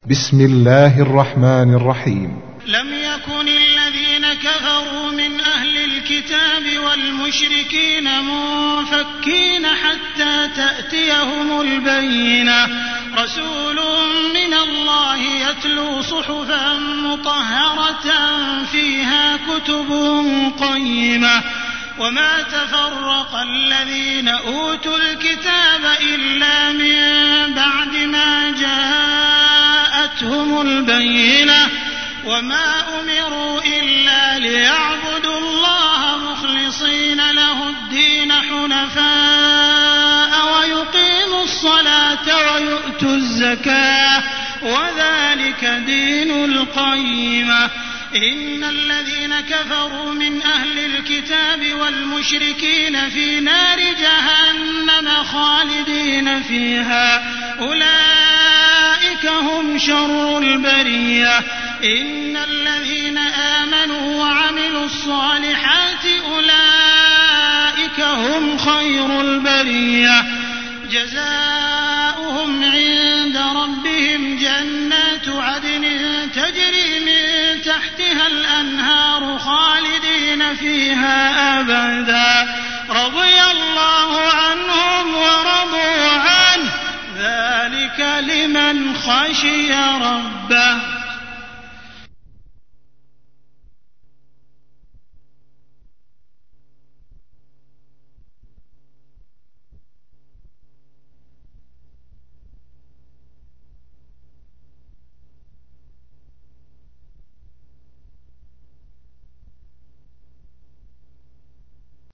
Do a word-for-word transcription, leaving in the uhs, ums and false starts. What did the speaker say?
بسم الله الرحمن الرحيم. لم يكن الذين كفروا من أهل الكتاب والمشركين منفكين حتى تأتيهم البينة رسول من الله يتلو صحفا مطهرة فيها كتب قيمة وما تفرق الذين أوتوا الكتاب إلا من بعد ما جاءتهم البينة وما أمروا إلا ليعبدوا الله مخلصين له الدين حنفاء ويقيموا الصلاة ويؤتوا الزكاة وذلك دين القيمة. إن الذين كفروا من أهل الكتاب والمشركين في نار جهنم خالدين فيها أولئك هم شر البرية. إن الذين آمنوا وعملوا الصالحات أولئك هم خير البرية جزاؤهم عند ربهم جنات عدن تجري من تحتها الأنهار خالدين فيها أبدا رضي الله عنهم ورضوا عنه ذلك لمن خشي ربه.